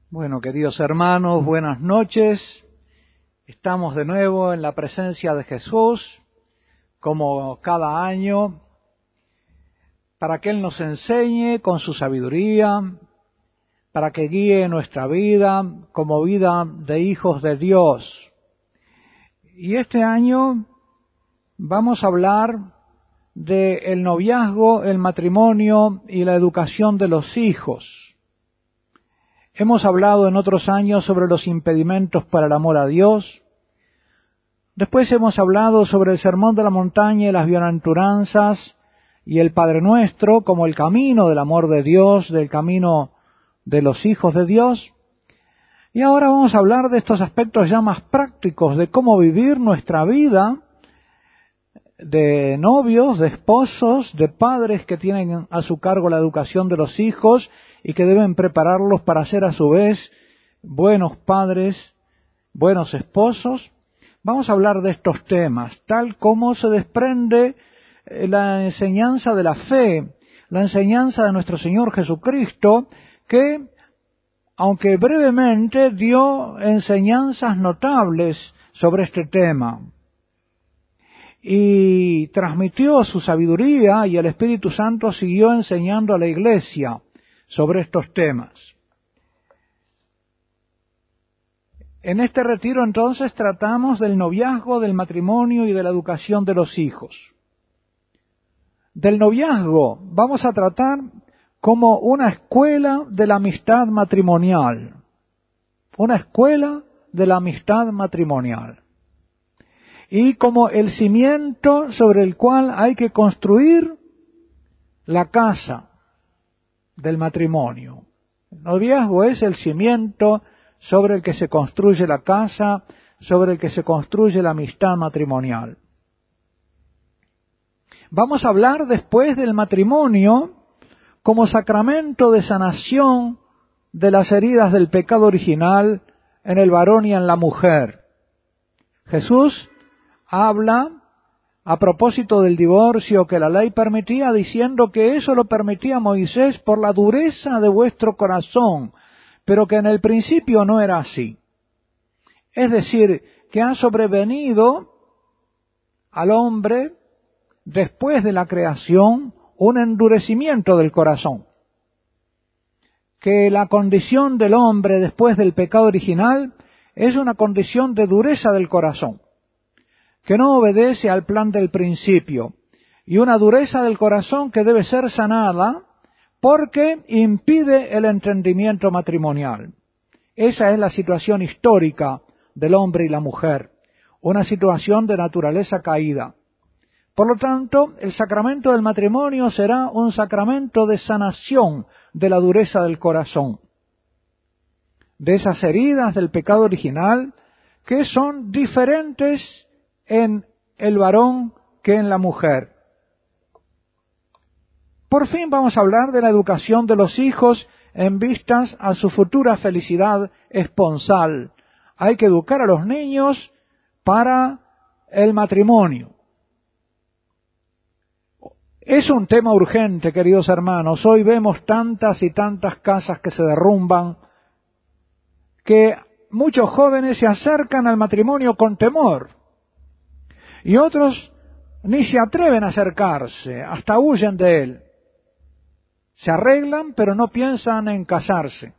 Bueno, queridos hermanos, buenas noches. Estamos de nuevo en la presencia de Jesús, como cada año, para que Él nos enseñe con su sabiduría, para que guíe nuestra vida como vida de hijos de Dios. Y este año vamos a hablar del noviazgo, el matrimonio y la educación de los hijos. Hemos hablado en otros años sobre los impedimentos para el amor a Dios. Después hemos hablado sobre el Sermón de la Montaña y las bienaventuranzas y el Padre Nuestro como el camino del amor de Dios, del camino de los hijos de Dios. Y ahora vamos a hablar de estos aspectos ya más prácticos de cómo vivir nuestra vida de novios, de esposos, de padres que tienen a su cargo la educación de los hijos y que deben prepararlos para ser a su vez buenos padres, buenos esposos. Vamos a hablar de estos temas, tal como se desprende la enseñanza de la fe, la enseñanza de nuestro Señor Jesucristo, que, aunque brevemente, dio enseñanzas notables sobre este tema y transmitió su sabiduría, y el Espíritu Santo siguió enseñando a la Iglesia sobre estos temas. En este retiro entonces tratamos del noviazgo, del matrimonio y de la educación de los hijos. Del noviazgo vamos a tratar como una escuela de la amistad matrimonial. Una escuela de la amistad matrimonial. Y como el cimiento sobre el cual hay que construir la casa del matrimonio. El noviazgo es el cimiento sobre el que se construye la casa, sobre el que se construye la amistad matrimonial. Vamos a hablar después del matrimonio como sacramento de sanación de las heridas del pecado original en el varón y en la mujer. Jesús habla a propósito del divorcio que la ley permitía, diciendo que eso lo permitía Moisés por la dureza de vuestro corazón, pero que en el principio no era así. Es decir, que ha sobrevenido al hombre, después de la creación, un endurecimiento del corazón. Que la condición del hombre después del pecado original es una condición de dureza del corazón, que no obedece al plan del principio, y una dureza del corazón que debe ser sanada porque impide el entendimiento matrimonial. Esa es la situación histórica del hombre y la mujer, una situación de naturaleza caída. Por lo tanto, el sacramento del matrimonio será un sacramento de sanación de la dureza del corazón, de esas heridas del pecado original que son diferentes en el varón que en la mujer. Por fin vamos a hablar de la educación de los hijos en vistas a su futura felicidad esponsal. Hay que educar a los niños para el matrimonio. Es un tema urgente, queridos hermanos. Hoy vemos tantas y tantas casas que se derrumban, que muchos jóvenes se acercan al matrimonio con temor. Y otros ni se atreven a acercarse, hasta huyen de él. Se arreglan, pero no piensan en casarse.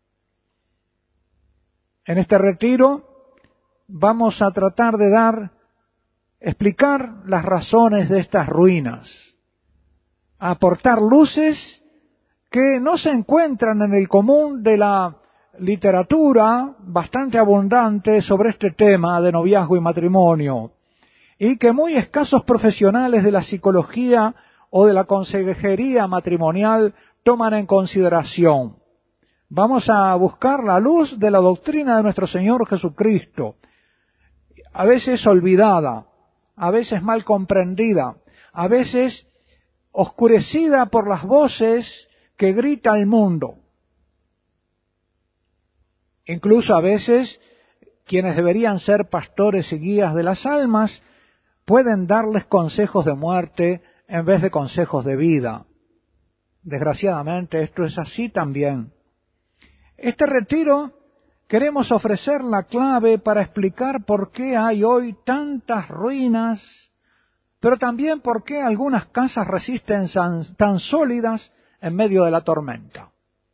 En este retiro vamos a tratar de explicar las razones de estas ruinas, a aportar luces que no se encuentran en el común de la literatura bastante abundante sobre este tema de noviazgo y matrimonio, y que muy escasos profesionales de la psicología o de la consejería matrimonial toman en consideración. Vamos a buscar la luz de la doctrina de nuestro Señor Jesucristo, a veces olvidada, a veces mal comprendida, a veces oscurecida por las voces que grita el mundo. Incluso a veces quienes deberían ser pastores y guías de las almas pueden darles consejos de muerte en vez de consejos de vida. Desgraciadamente esto es así también. Este retiro queremos ofrecer la clave para explicar por qué hay hoy tantas ruinas, pero también por qué algunas casas resisten tan sólidas en medio de la tormenta.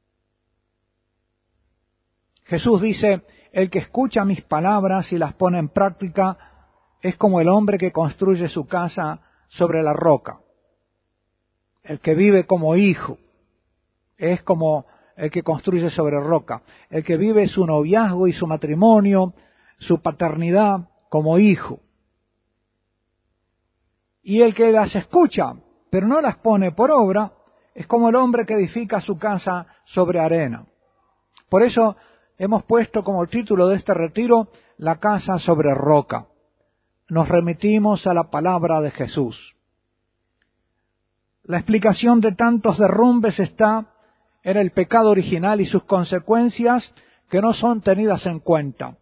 Jesús dice, el que escucha mis palabras y las pone en práctica es como el hombre que construye su casa sobre la roca. El que vive como hijo es como el que construye sobre roca. El que vive su noviazgo y su matrimonio, su paternidad como hijo. Y el que las escucha, pero no las pone por obra, es como el hombre que edifica su casa sobre arena. Por eso hemos puesto como título de este retiro, la casa sobre roca. Nos remitimos a la palabra de Jesús. La explicación de tantos derrumbes está en el pecado original y sus consecuencias que no son tenidas en cuenta.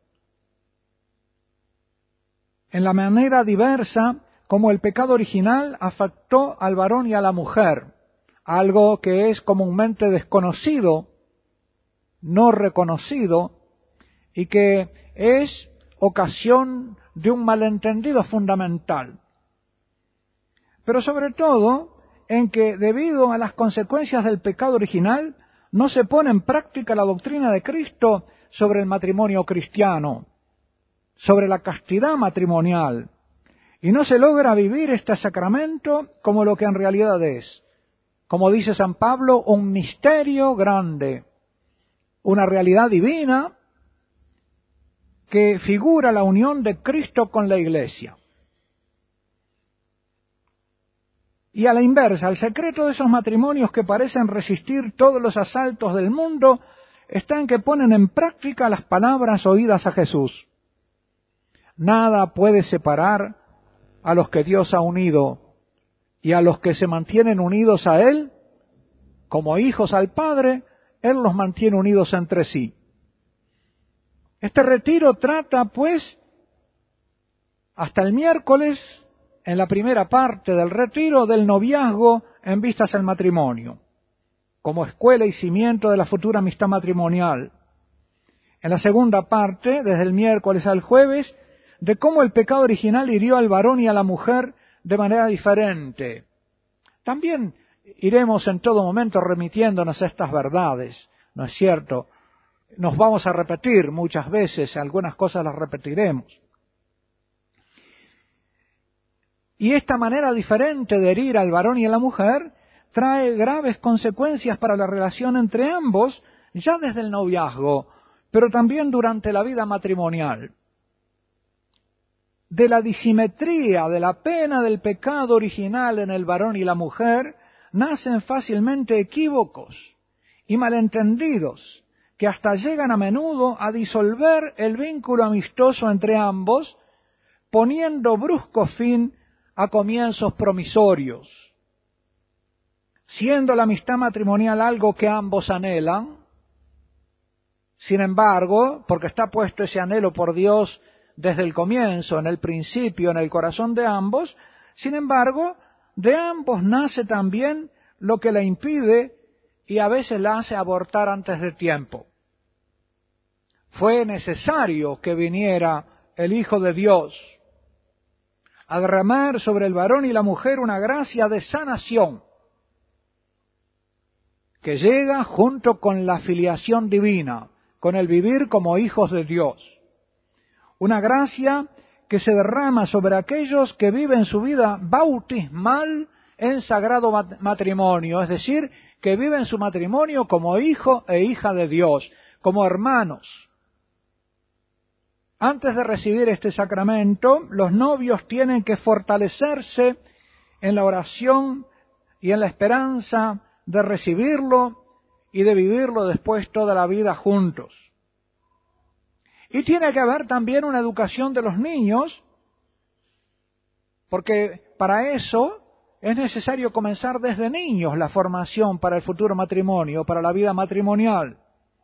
En la manera diversa como el pecado original afectó al varón y a la mujer, algo que es comúnmente desconocido, no reconocido, y que es ocasión de un malentendido fundamental. Pero sobre todo, en que debido a las consecuencias del pecado original, no se pone en práctica la doctrina de Cristo sobre el matrimonio cristiano, sobre la castidad matrimonial, y no se logra vivir este sacramento como lo que en realidad es, como dice San Pablo, un misterio grande, una realidad divina que figura la unión de Cristo con la Iglesia. Y a la inversa, el secreto de esos matrimonios que parecen resistir todos los asaltos del mundo está en que ponen en práctica las palabras oídas a Jesús. Nada puede separar a los que Dios ha unido, y a los que se mantienen unidos a Él, como hijos al Padre, Él los mantiene unidos entre sí. Este retiro trata, pues, hasta el miércoles, en la primera parte del retiro, del noviazgo en vistas al matrimonio, como escuela y cimiento de la futura amistad matrimonial. En la segunda parte, desde el miércoles al jueves, de cómo el pecado original hirió al varón y a la mujer de manera diferente. También iremos en todo momento remitiéndonos a estas verdades, ¿no es cierto? Nos vamos a repetir muchas veces, algunas cosas las repetiremos. Y esta manera diferente de herir al varón y a la mujer trae graves consecuencias para la relación entre ambos, ya desde el noviazgo, pero también durante la vida matrimonial. De la disimetría de la pena del pecado original en el varón y la mujer, nacen fácilmente equívocos y malentendidos que hasta llegan a menudo a disolver el vínculo amistoso entre ambos, poniendo brusco fin a comienzos promisorios. Siendo la amistad matrimonial algo que ambos anhelan, sin embargo, porque está puesto ese anhelo por Dios desde el comienzo, en el principio, en el corazón de ambos, sin embargo, de ambos nace también lo que la impide y a veces la hace abortar antes de tiempo. Fue necesario que viniera el Hijo de Dios a derramar sobre el varón y la mujer una gracia de sanación que llega junto con la filiación divina, con el vivir como hijos de Dios. Una gracia que se derrama sobre aquellos que viven su vida bautismal en sagrado matrimonio, es decir, que viven su matrimonio como hijo e hija de Dios, como hermanos. Antes de recibir este sacramento, los novios tienen que fortalecerse en la oración y en la esperanza de recibirlo y de vivirlo después toda la vida juntos. Y tiene que haber también una educación de los niños, porque para eso es necesario comenzar desde niños la formación para el futuro matrimonio, para la vida matrimonial.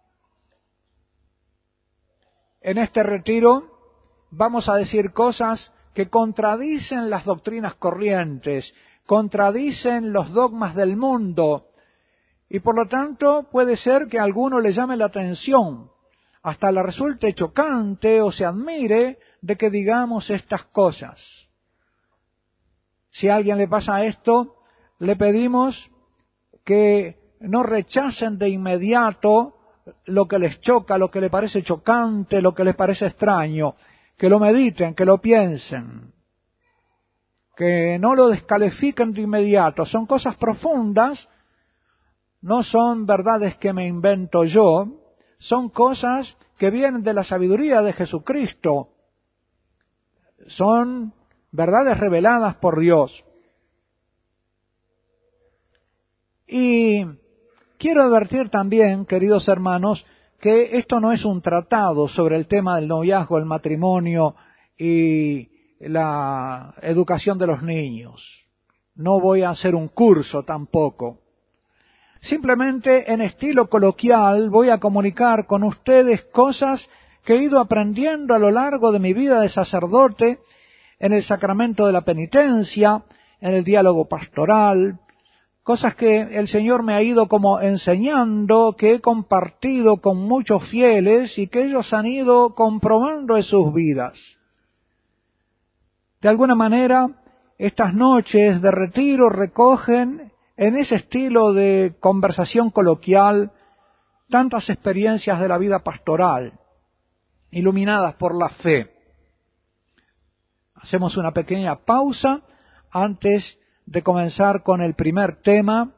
En este retiro vamos a decir cosas que contradicen las doctrinas corrientes, contradicen los dogmas del mundo Y por lo tanto puede ser que a alguno le llame la atención, hasta le resulte chocante o se admire de que digamos estas cosas. Si a alguien le pasa esto, le pedimos que no rechacen de inmediato lo que les choca, lo que les parece chocante, lo que les parece extraño, que lo mediten, que lo piensen, que no lo descalifiquen de inmediato. Son cosas profundas, no son verdades que me invento yo, son cosas que vienen de la sabiduría de Jesucristo, son verdades reveladas por Dios. Y quiero advertir también, queridos hermanos, que esto no es un tratado sobre el tema del noviazgo, el matrimonio y la educación de los niños. No voy a hacer un curso tampoco. Simplemente en estilo coloquial voy a comunicar con ustedes cosas que he ido aprendiendo a lo largo de mi vida de sacerdote, en el sacramento de la penitencia, en el diálogo pastoral, cosas que el Señor me ha ido como enseñando, que he compartido con muchos fieles y que ellos han ido comprobando en sus vidas. De alguna manera, estas noches de retiro recogen en ese estilo de conversación coloquial tantas experiencias de la vida pastoral, iluminadas por la fe. Hacemos una pequeña pausa antes de comenzar con el primer tema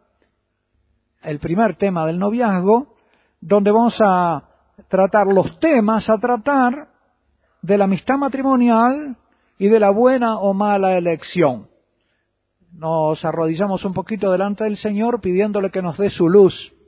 del noviazgo, donde vamos a tratar los temas a tratar de la amistad matrimonial y de la buena o mala elección. Nos arrodillamos un poquito delante del Señor pidiéndole que nos dé su luz